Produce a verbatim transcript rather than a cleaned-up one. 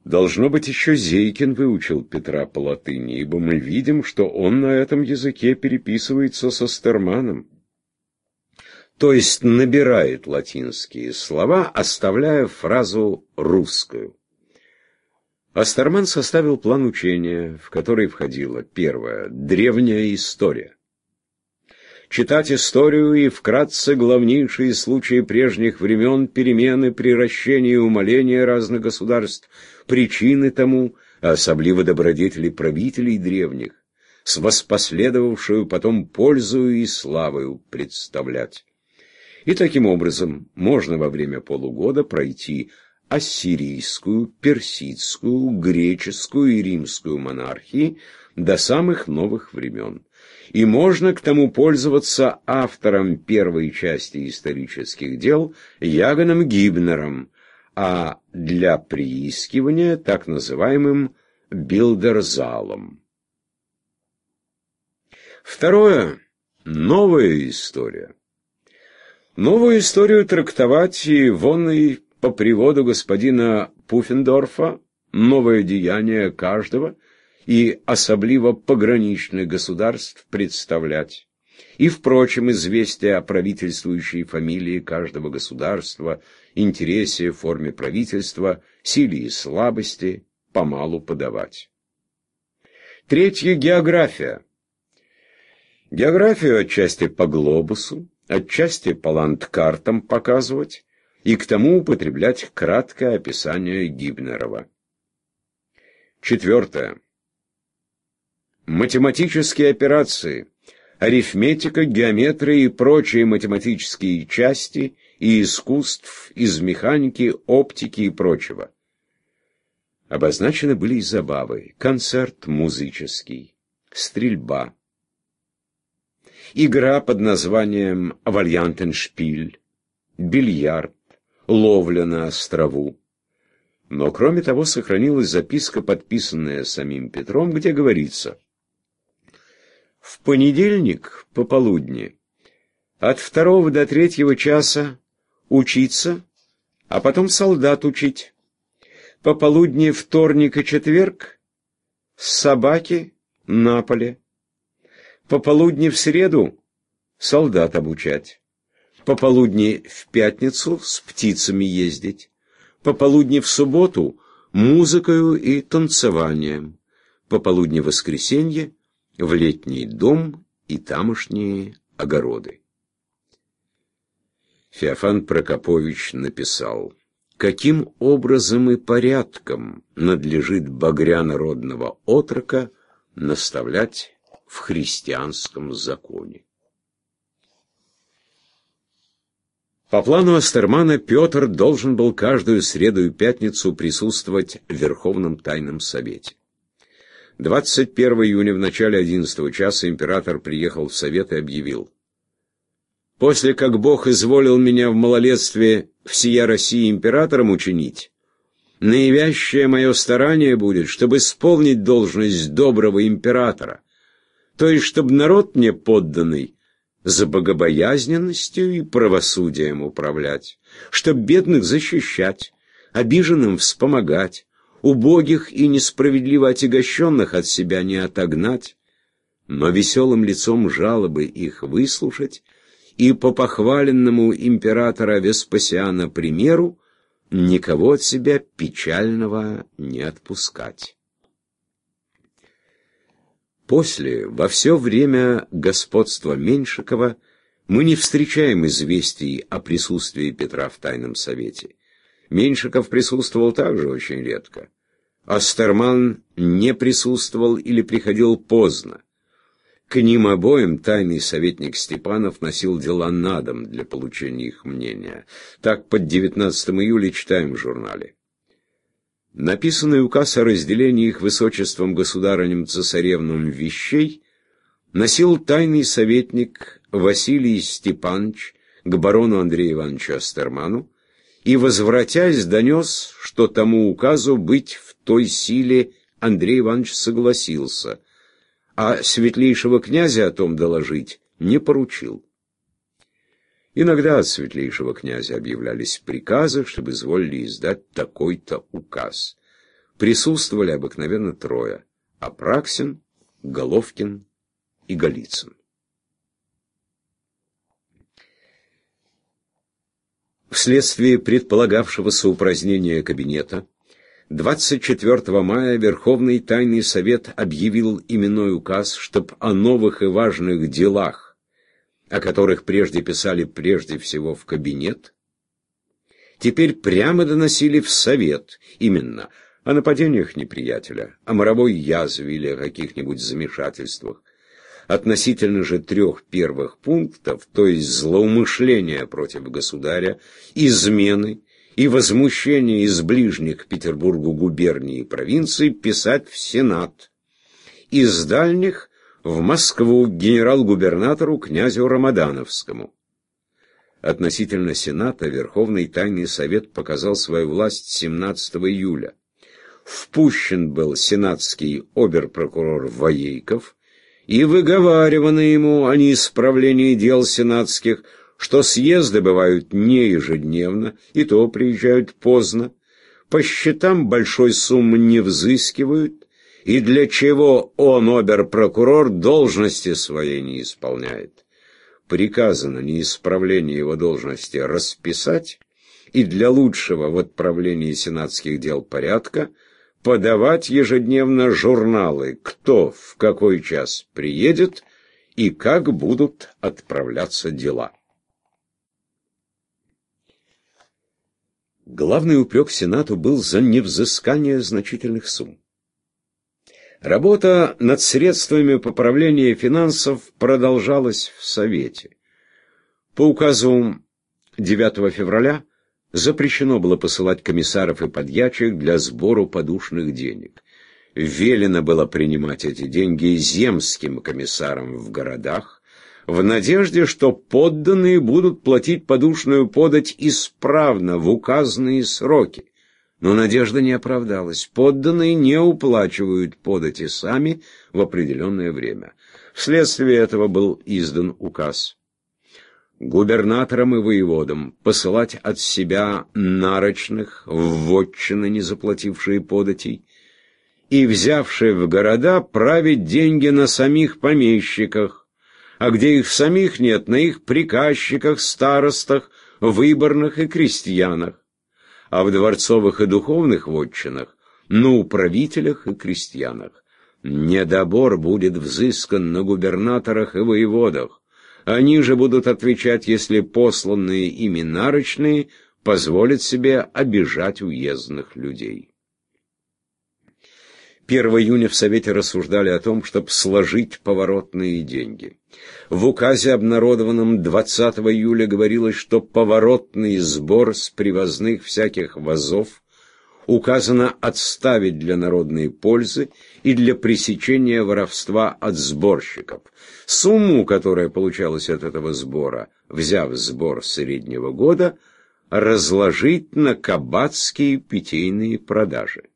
Должно быть, еще Зейкин выучил Петра по латыни, ибо мы видим, что он на этом языке переписывается со Стерманом. То есть набирает латинские слова, оставляя фразу русскую. Астерман составил план учения, в который входило: первое — древняя история. Читать историю и вкратце главнейшие случаи прежних времен, перемены, приращения и умаления разных государств, причины тому, а особливо добродетели правителей древних, с воспоследовавшую потом пользою и славою представлять. И таким образом можно во время полугода пройти ассирийскую, персидскую, греческую и римскую монархии до самых новых времен. И можно к тому пользоваться автором первой части исторических дел Яганом Гибнером, а для приискивания так называемым Билдерзалом. Второе. Новая история. Новую историю трактовать и вон и по приводу господина Пуффендорфа новое деяние каждого и особливо пограничных государств представлять. И, впрочем, известия о правительствующей фамилии каждого государства, интересе, форме правительства, силе и слабости помалу подавать. Третье — география. Географию отчасти по глобусу, отчасти по ландкартам показывать и к тому употреблять краткое описание Гибнерова. Четвертое. Математические операции, арифметика, геометрия и прочие математические части и искусств из механики, оптики и прочего. Обозначены были и забавы: концерт музыческий, стрельба, игра под названием «Вальянтеншпиль», бильярд, ловля на острову. Но, кроме того, сохранилась записка, подписанная самим Петром, где говорится: в понедельник пополудни от второго до третьего часа учиться, а потом солдат учить. Пополудни вторник и четверг собаки на поле. Пополудни в среду солдат обучать. Пополудни в пятницу с птицами ездить. Пополудни в субботу музыкою и танцеванием. Пополудни в воскресенье в летний дом и тамошние огороды. Феофан Прокопович написал: каким образом и порядком надлежит багря народного отрока наставлять в христианском законе. По плану Астермана Петр должен был каждую среду и пятницу присутствовать в Верховном Тайном Совете. двадцать первого июня в начале одиннадцатого часа император приехал в Совет и объявил: «После как Бог изволил меня в малолетстве всея России императором учинить, наивящее мое старание будет, чтобы исполнить должность доброго императора, то есть чтобы народ мне подданный за богобоязненностью и правосудием управлять, чтоб бедных защищать, обиженным вспомогать, убогих и несправедливо отягощенных от себя не отогнать, но веселым лицом жалобы их выслушать и по похваленному императора Веспасиана примеру никого от себя печального не отпускать». После, во все время господства Меньшикова, мы не встречаем известий о присутствии Петра в Тайном Совете. Меньшиков присутствовал также очень редко. Астерман не присутствовал или приходил поздно. К ним обоим тайный советник Степанов носил дела на дом для получения их мнения. Так под девятнадцатого июля читаем в журнале: написанный указ о разделении их высочеством государынем-цесаревным вещей носил тайный советник Василий Степанович к барону Андрею Ивановичу Астерману и, возвратясь, донес, что тому указу быть в той силе Андрей Иванович согласился, а светлейшего князя о том доложить не поручил. Иногда от светлейшего князя объявлялись приказы, чтобы изволили издать такой-то указ. присутствовали обыкновенно трое: Апраксин, Головкин и Голицын. Вследствие предполагавшегося упразднения кабинета двадцать четвёртого мая Верховный Тайный Совет объявил именной указ, чтоб о новых и важных делах, о которых прежде писали прежде всего в кабинет, теперь прямо доносили в Совет, именно о нападениях неприятеля, о моровой язве или о каких-нибудь замешательствах. Относительно же трех первых пунктов, то есть злоумышления против государя, измены и возмущения из ближних к Петербургу губерний и провинций, писать в Сенат, из дальних в Москву к генерал-губернатору князю Рамадановскому. Относительно Сената Верховный Тайный Совет показал свою власть семнадцатого июля. Впущен был сенатский обер-прокурор Воейков, и выговаривано ему о неисправлении дел сенатских, что съезды бывают не ежедневно, и то приезжают поздно, по счетам большой суммы не взыскивают, и для чего он, обер-прокурор, должности своей не исполняет. Приказано неисправление его должности расписать, и для лучшего в отправлении сенатских дел порядка подавать ежедневно журналы, кто в какой час приедет и как будут отправляться дела. Главный упрек Сенату был за невзыскание значительных сумм. Работа над средствами поправления финансов продолжалась в Совете. По указу девятого февраля запрещено было посылать комиссаров и подьячих для сбору подушных денег. Велено было принимать эти деньги земским комиссарам в городах, в надежде, что подданные будут платить подушную подать исправно в указанные сроки. Но надежда не оправдалась. Подданные не уплачивают подати сами в определенное время. Вследствие этого был издан указ: губернаторам и воеводам посылать от себя нарочных в вотчины, не заплатившие податей, и взявшие в города править деньги на самих помещиках, а где их самих нет, на их приказчиках, старостах, выборных и крестьянах, а в дворцовых и духовных вотчинах на управителях и крестьянах. Недобор будет взыскан на губернаторах и воеводах. Они же будут отвечать, если посланные ими нарочные позволят себе обижать уездных людей. первого июня в Совете рассуждали о том, чтобы сложить поворотные деньги. В указе, обнародованном двадцатого июля, говорилось, что поворотный сбор с привозных всяких вазов указано отставить для народной пользы и для пресечения воровства от сборщиков. Сумму, которая получалась от этого сбора, взяв сбор среднего года, разложить на кабацкие питейные продажи.